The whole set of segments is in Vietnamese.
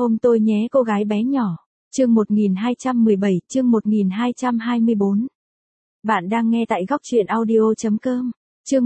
Ôm tôi nhé cô gái bé nhỏ. Chương 1217, chương 1224. Bạn đang nghe tại góc truyện audio.com. Chương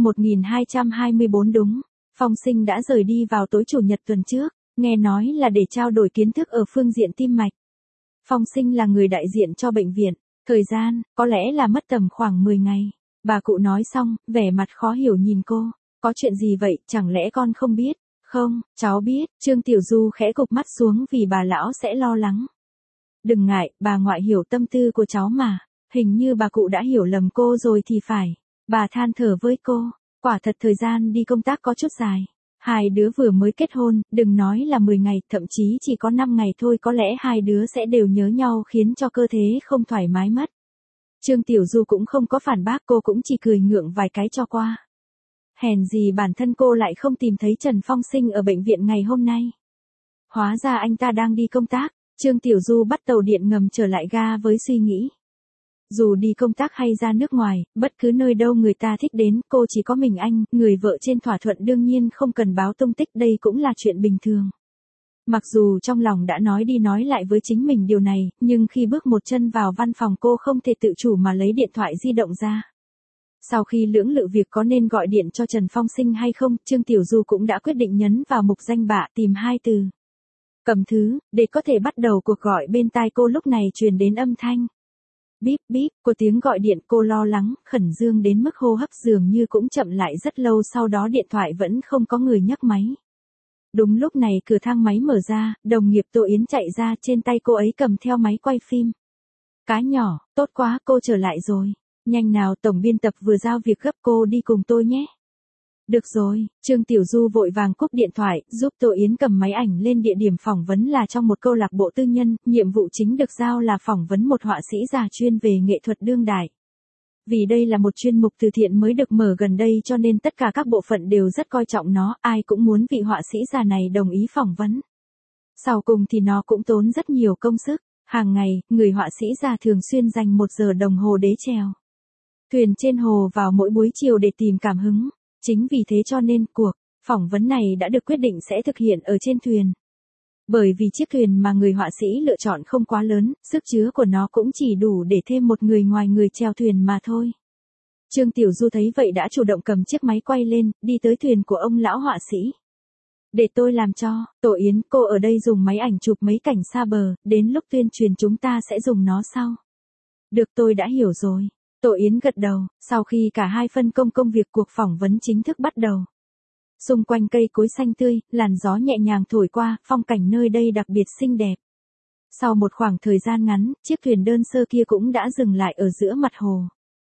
1224 đúng. Phong Sinh đã rời đi vào tối chủ nhật tuần trước, nghe nói là để trao đổi kiến thức ở phương diện tim mạch. Phong Sinh là người đại diện cho bệnh viện, thời gian, có lẽ là mất tầm khoảng 10 ngày. Bà cụ nói xong, vẻ mặt khó hiểu nhìn cô, có chuyện gì vậy, chẳng lẽ con không biết? Không, cháu biết, Trương Tiểu Du khẽ gục mắt xuống vì bà lão sẽ lo lắng. Đừng ngại, bà ngoại hiểu tâm tư của cháu mà, hình như bà cụ đã hiểu lầm cô rồi thì phải. Bà than thở với cô, quả thật thời gian đi công tác có chút dài. Hai đứa vừa mới kết hôn, đừng nói là 10 ngày, thậm chí chỉ có 5 ngày thôi có lẽ hai đứa sẽ đều nhớ nhau khiến cho cơ thể không thoải mái mất. Trương Tiểu Du cũng không có phản bác, cô cũng chỉ cười ngượng vài cái cho qua. Hèn gì bản thân cô lại không tìm thấy Trần Phong Sinh ở bệnh viện ngày hôm nay. Hóa ra anh ta đang đi công tác, Trương Tiểu Du bắt tàu điện ngầm trở lại ga với suy nghĩ. Dù đi công tác hay ra nước ngoài, bất cứ nơi đâu người ta thích đến, cô chỉ có mình anh, người vợ trên thỏa thuận đương nhiên không cần báo tung tích, đây cũng là chuyện bình thường. Mặc dù trong lòng đã nói đi nói lại với chính mình điều này, nhưng khi bước một chân vào văn phòng cô không thể tự chủ mà lấy điện thoại di động ra. Sau khi lưỡng lự việc có nên gọi điện cho Trần Phong Sinh hay không, Trương Tiểu Du cũng đã quyết định nhấn vào mục danh bạ tìm hai từ. Cầm thứ, để có thể bắt đầu cuộc gọi. Bên tai cô lúc này truyền đến âm thanh. Bíp bíp, của tiếng gọi điện. Cô lo lắng, khẩn trương đến mức hô hấp dường như cũng chậm lại rất lâu, sau đó điện thoại vẫn không có người nhấc máy. Đúng lúc này cửa thang máy mở ra, đồng nghiệp Tô Yến chạy ra, trên tay cô ấy cầm theo máy quay phim. Cá nhỏ, tốt quá, cô trở lại rồi. Nhanh nào, tổng biên tập vừa giao việc gấp, cô đi cùng tôi nhé. Được rồi, Trương Tiểu Du vội vàng cúp điện thoại, giúp Tô Yến cầm máy ảnh lên địa điểm phỏng vấn là trong một câu lạc bộ tư nhân, nhiệm vụ chính được giao là phỏng vấn một họa sĩ già chuyên về nghệ thuật đương đại. Vì đây là một chuyên mục từ thiện mới được mở gần đây cho nên tất cả các bộ phận đều rất coi trọng nó, ai cũng muốn vị họa sĩ già này đồng ý phỏng vấn. Sau cùng thì nó cũng tốn rất nhiều công sức, hàng ngày, người họa sĩ già thường xuyên dành 1 giờ đồng hồ đế chèo thuyền trên hồ vào mỗi buổi chiều để tìm cảm hứng. Chính vì thế cho nên cuộc phỏng vấn này đã được quyết định sẽ thực hiện ở trên thuyền. Bởi vì chiếc thuyền mà người họa sĩ lựa chọn không quá lớn, sức chứa của nó cũng chỉ đủ để thêm một người ngoài người chèo thuyền mà thôi. Trương Tiểu Du thấy vậy đã chủ động cầm chiếc máy quay lên, đi tới thuyền của ông lão họa sĩ. Để tôi làm cho, Tô Yến, cô ở đây dùng máy ảnh chụp mấy cảnh xa bờ, đến lúc tuyên truyền chúng ta sẽ dùng nó sau. Được, tôi đã hiểu rồi. Tô Yến gật đầu, sau khi cả hai phân công công việc, cuộc phỏng vấn chính thức bắt đầu. Xung quanh cây cối xanh tươi, làn gió nhẹ nhàng thổi qua, phong cảnh nơi đây đặc biệt xinh đẹp. Sau một khoảng thời gian ngắn, chiếc thuyền đơn sơ kia cũng đã dừng lại ở giữa mặt hồ.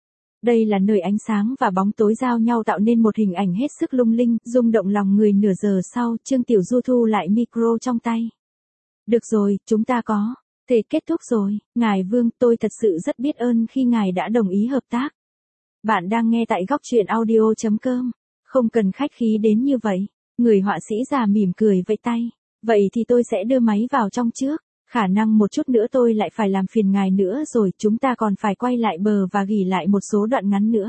Đây là nơi ánh sáng và bóng tối giao nhau tạo nên một hình ảnh hết sức lung linh, rung động lòng người. Nửa giờ sau, Trương Tiểu Du thu lại micro trong tay. Được rồi, chúng ta có thể kết thúc rồi, ngài Vương, tôi thật sự rất biết ơn khi ngài đã đồng ý hợp tác. Bạn đang nghe tại góc truyện audio.com. Không cần khách khí đến như vậy. Người họa sĩ già mỉm cười vẫy tay. Vậy thì tôi sẽ đưa máy vào trong trước. Khả năng một chút nữa tôi lại phải làm phiền ngài nữa rồi, chúng ta còn phải quay lại bờ và ghi lại một số đoạn ngắn nữa.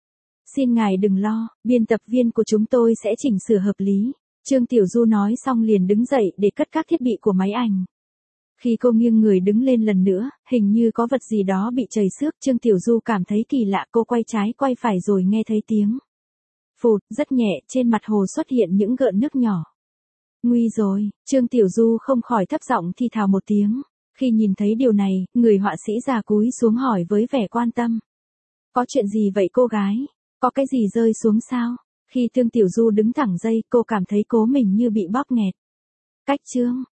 Xin ngài đừng lo, biên tập viên của chúng tôi sẽ chỉnh sửa hợp lý. Trương Tiểu Du nói xong liền đứng dậy để cất các thiết bị của máy ảnh. Khi cô nghiêng người đứng lên lần nữa, hình như có vật gì đó bị chảy xước, Trương Tiểu Du cảm thấy kỳ lạ, cô quay trái quay phải rồi nghe thấy tiếng phụt, rất nhẹ, trên mặt hồ xuất hiện những gợn nước nhỏ. Nguy rồi, Trương Tiểu Du không khỏi thấp giọng thì thào một tiếng. Khi nhìn thấy điều này, người họa sĩ già cúi xuống hỏi với vẻ quan tâm. Có chuyện gì vậy cô gái? Có cái gì rơi xuống sao? Khi Trương Tiểu Du đứng thẳng dậy, cô cảm thấy cố mình như bị bóp nghẹt. Cách Trương